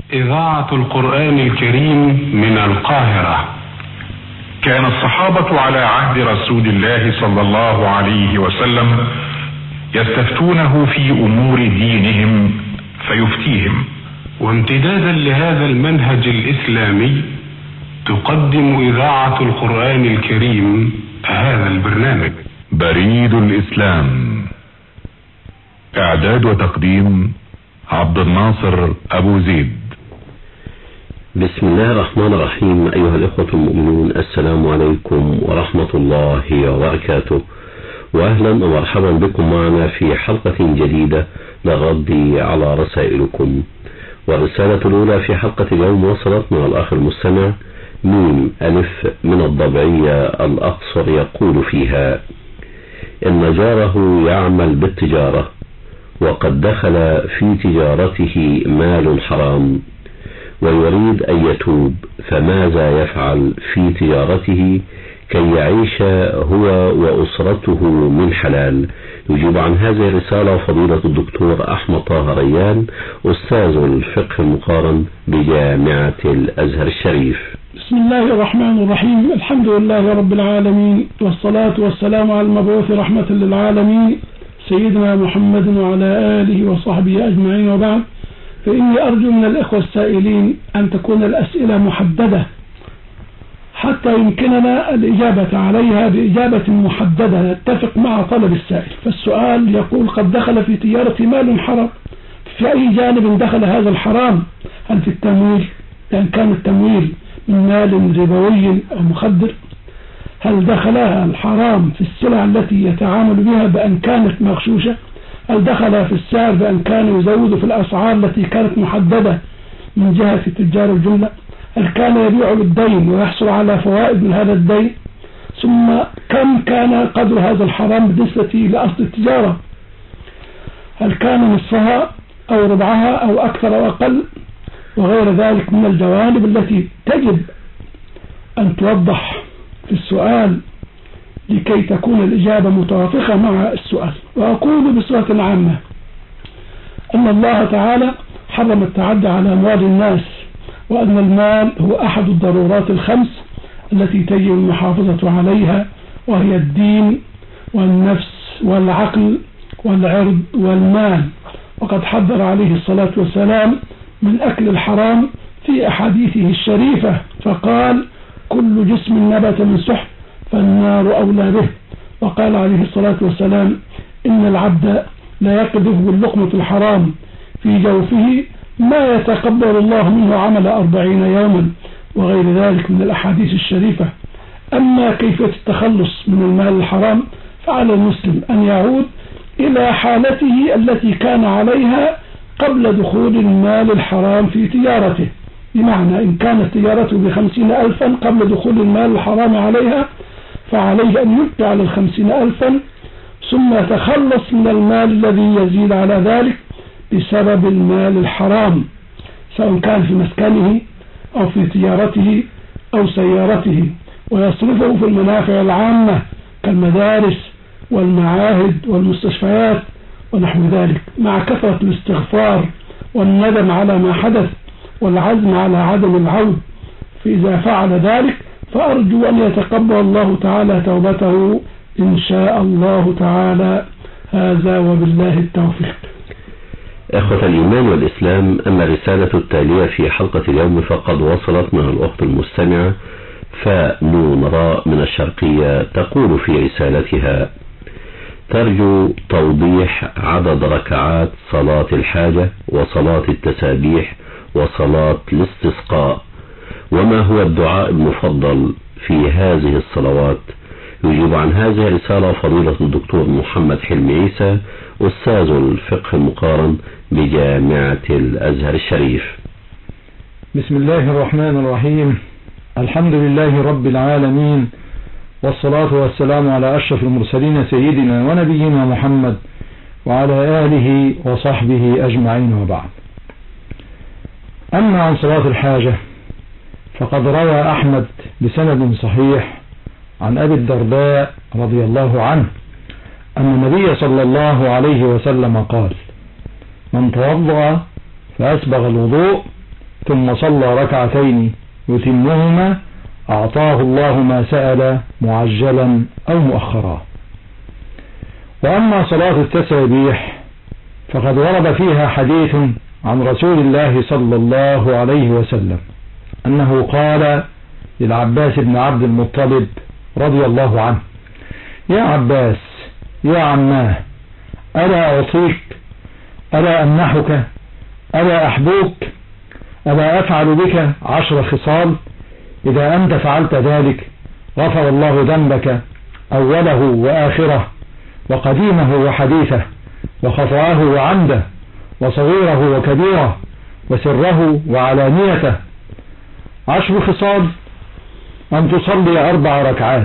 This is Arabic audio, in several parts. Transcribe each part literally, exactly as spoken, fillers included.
إذاعة القرآن الكريم من القاهرة. كان الصحابة على عهد رسول الله صلى الله عليه وسلم يستفتونه في أمور دينهم فيفتيهم، وامتدادا لهذا المنهج الإسلامي تقدم إذاعة القرآن الكريم هذا البرنامج. بريد الإسلام، إعداد وتقديم عبد الناصر أبو زيد. بسم الله الرحمن الرحيم. أيها الإخوة المؤمنون، السلام عليكم ورحمة الله وبركاته، وأهلا ومرحبا بكم معنا في حلقة جديدة للرد على رسائلكم. والرسالة الأولى في حلقة اليوم وصلت من الأخ المستمع ميم ألف من الضبعية الأقصر، يقول فيها: إن جاره يعمل بالتجارة وقد دخل في تجارته مال حرام ويريد أن يتوب، فماذا يفعل في تجارته كي يعيش هو وأسرته من حلال؟ يجيب عن هذه الرسالة فضيلة الدكتور أحمد طه ريان، أستاذ الفقه المقارن بجامعة الأزهر الشريف. بسم الله الرحمن الرحيم. الحمد لله رب العالمين، والصلاة والسلام على المبعوث رحمة للعالمين سيدنا محمد وعلى آله وصحبه أجمعين، وبعد، فإني أرجو من الإخوة السائلين أن تكون الأسئلة محددة حتى يمكننا الإجابة عليها بإجابة محددة نتفق مع طلب السائل. فالسؤال يقول: قد دخل في تجارة مال حرام، في أي جانب دخل هذا الحرام؟ هل في التمويل، لأن كان التمويل من مال ربوي أو مخدر؟ هل دخلها الحرام في السلع التي يتعامل بها بأن كانت مغشوشة؟ هل دخل في السعر بأن كان يزود في الأسعار التي كانت محددة من جهة تجار الجملة؟ هل كان يبيع بالدين ويحصل على فوائد من هذا الدين؟ ثم كم كان قدر هذا الحرام بالنسبة لأصل التجارة؟ هل كان نصفها أو ربعها أو أكثر أو أقل؟ وغير ذلك من الجوانب التي تجب أن توضح في السؤال لكي تكون الإجابة متوافقة مع السؤال. وأقول بصورة عامة أن الله تعالى حرم التعدي على أموال الناس، وأن المال هو أحد الضرورات الخمس التي تجب المحافظة عليها، وهي الدين والنفس والعقل والعرض والمال. وقد حذر عليه الصلاة والسلام من أكل الحرام في أحاديثه الشريفة، فقال: كل جسم نبت من سحت فالنار أولى به. وقال عليه الصلاة والسلام: إن العبد لا يقذف باللقمة الحرام في جوفه ما يتقبل الله منه عمل أربعين يوما، وغير ذلك من الأحاديث الشريفة. أما كيفية التخلص من المال الحرام فعلى المسلم أن يعود إلى حالته التي كان عليها قبل دخول المال الحرام في تجارته. بمعنى إن كانت تجارته بخمسين ألفا قبل دخول المال الحرام عليها، فعليه أن يبقى على الخمسين ألفا، ثم يتخلص من المال الذي يزيد على ذلك بسبب المال الحرام، سواء كان في مسكنه أو في تجارته أو سيارته، ويصرفه في المنافع العامة كالمدارس والمعاهد والمستشفيات ونحو ذلك، مع كثرة الاستغفار والندم على ما حدث والعزم على عدم العود. فإذا فعل ذلك فأرجو أن يتقبل الله تعالى توبته إن شاء الله تعالى. هذا وبالله التوفيق. إخوة الإيمان والإسلام، أما الرسالة التالية في حلقة اليوم فقد وصلت من الأخت المستمعة فنون راء من الشرقية، تقول في رسالتها: ترجو توضيح عدد ركعات صلاة الحاجة وصلاة التسابيح وصلاة الاستسقاء، وما هو الدعاء المفضل في هذه الصلوات. يجيب عن هذه الرسالة فضيلة الدكتور محمد حلمي عيسى، أستاذ الفقه المقارن بجامعة الأزهر الشريف. بسم الله الرحمن الرحيم. الحمد لله رب العالمين، والصلاة والسلام على أشرف المرسلين سيدنا ونبينا محمد وعلى آله وصحبه أجمعين، وبعد. أما عن صلاة الحاجة فقد روى أحمد بسند صحيح عن أبي الدرداء رضي الله عنه أن النبي صلى الله عليه وسلم قال: من توضأ فأسبغ الوضوء ثم صلى ركعتين يتمهما أعطاه الله ما سأل معجلا أو مؤخرا. وأما صلاة التسابيح فقد ورد فيها حديث عن رسول الله صلى الله عليه وسلم أنه قال للعباس بن عبد المطلب رضي الله عنه: يا عباس يا عماه، ألا أعطيك، ألا أمنحك، ألا أحبوك، ألا أفعل بك عشر خصال؟ إذا أنت فعلت ذلك غفر الله ذنبك أوله وآخره وقديمه وحديثه وخطأه وعمده وصغيره وكبيره وسره وعلانيته. عشر خصال: أن تصلي أربع ركعات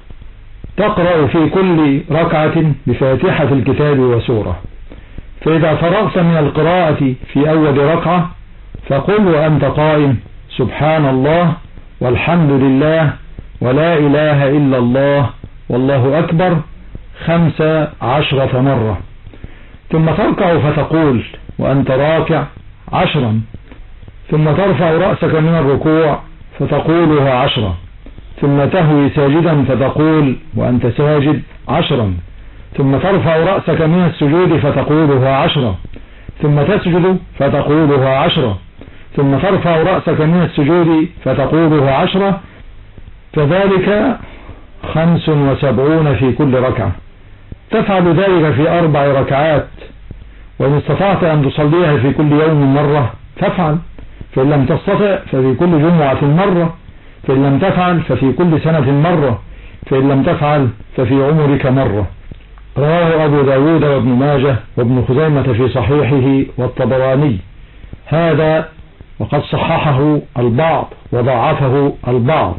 تقرأ في كل ركعة بفاتحة الكتاب وسورة، فإذا فرغت من القراءة في أول ركعة فقل وأنت قائم: سبحان الله والحمد لله ولا إله إلا الله والله أكبر خمس عشرة مرة، ثم تركع فتقول وأنت راكع عشرا، ثم ترفع رأسك من الركوع فتقولها عشرا، ثم تهوي ساجدا فتقول وأنت ساجد عشرا، ثم ترفع رأسك من السجود فتقولها عشرا، ثم تسجد فتقولها عشرا، ثم ترفع رأسك من السجود فتقولها عشرة، فذلك خمس وسبعون في كل ركعة. تفعل ذلك في أربع ركعات، وإن استطعت أن تصليها في كل يوم مرة فافعل، فإن لم تستطع ففي كل جمعة مرة، فإن لم تفعل ففي كل سنة مرة، فإن لم تفعل ففي عمرك مرة. رواه أبو داود وابن ماجه وابن خزيمة في صحيحه والطبراني هذا، وقد صححه البعض وضعفه البعض.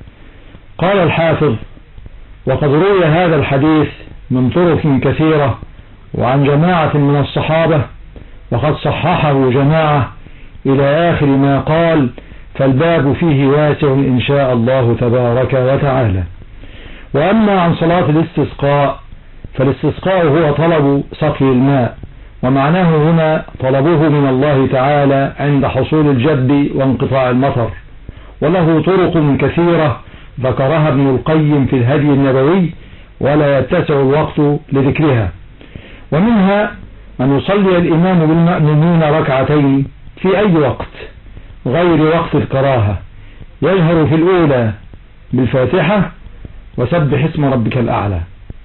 قال الحافظ: وقد روي هذا الحديث من طرق كثيرة وعن جماعة من الصحابة، وقد صححه جماعة إلى آخر ما قال، فالباب فيه واسع إن شاء الله تبارك وتعالى. وأما عن صلاة الاستسقاء فالاستسقاء هو طلب سقي الماء، ومعناه هنا طلبه من الله تعالى عند حصول الجد وانقطاع المطر، وله طرق كثيرة ذكرها ابن القيم في الهدي النبوي ولا يتسع الوقت لذكرها. ومنها أن يصلي الإمام بالمأمومين ركعتين في أي وقت غير وقت الكراهة، يجهر في الأولى بالفاتحة وسبح اسم ربك الأعلى،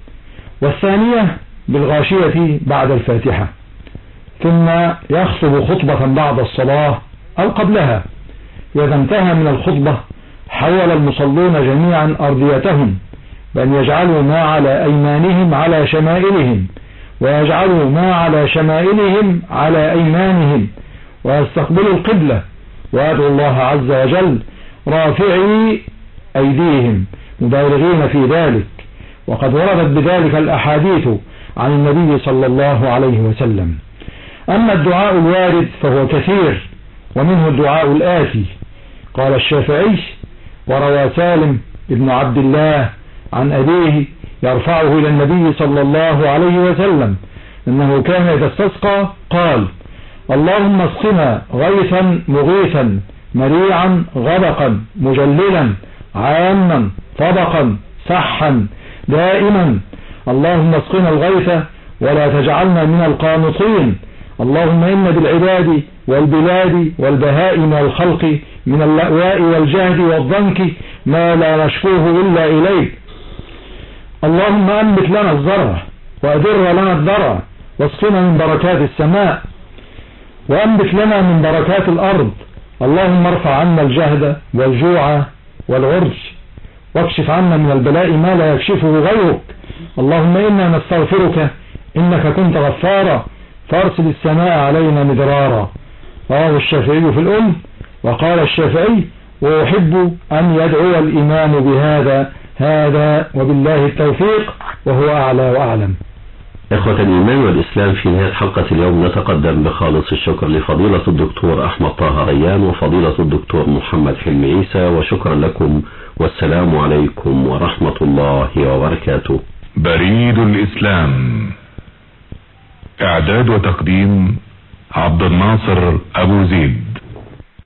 والثانية بالغاشية بعد الفاتحة، ثم يخطب خطبة بعد الصلاة أو قبلها. إذا انتهى من الخطبة حول المصلون جميعا أرضيتهم بأن يجعلوا ما على أيمانهم على شمائلهم، ويجعلوا ما على شمائلهم على أيمانهم، ويستقبلوا القبلة ويدعو الله عز وجل رافعي أيديهم مبالغين في ذلك. وقد وردت بذلك الأحاديث عن النبي صلى الله عليه وسلم. أما الدعاء الوارد فهو كثير، ومنه الدعاء الآتي: قال الشافعي: وروى سالم ابن عبد الله عن أبيه يرفعه إلى النبي صلى الله عليه وسلم أنه كان إذا استسقى قال: اللهم اسقنا غيثا مغيثا مريعا غدقا مجللا عاما طبقا سحا دائما، اللهم اسقنا الغيث ولا تجعلنا من القانطين، اللهم إن بالعباد والبلاد والبهائم والخلق من اللأواء والجهد والضنك ما لا نشكوه إلا إليك، اللهم أنبت لنا الزرع وأدر لنا الضرع واسقنا من بركات السماء وأنبت لنا من بركات الأرض، اللهم ارفع عنا الجهد والجوع والعرج واكشف عنا من البلاء ما لا يكشفه غيرك، اللهم إنا نستغفرك إنك كنت غفارا فارسل السماء علينا مدرارا. رواه الشافعي في الأم. وقال الشافعي: وأحب أن يدعو الإمام بهذا هذا وبالله التوفيق وهو أعلى وأعلم. إخوة الإيمان والإسلام، في نهاية حلقة اليوم نتقدم بخالص الشكر لفضيلة الدكتور أحمد طه ريان وفضيلة الدكتور محمد حلمي عيسى، وشكرا لكم، والسلام عليكم ورحمة الله وبركاته. بريد الإسلام، إعداد وتقديم عبد الناصر أبو زيد.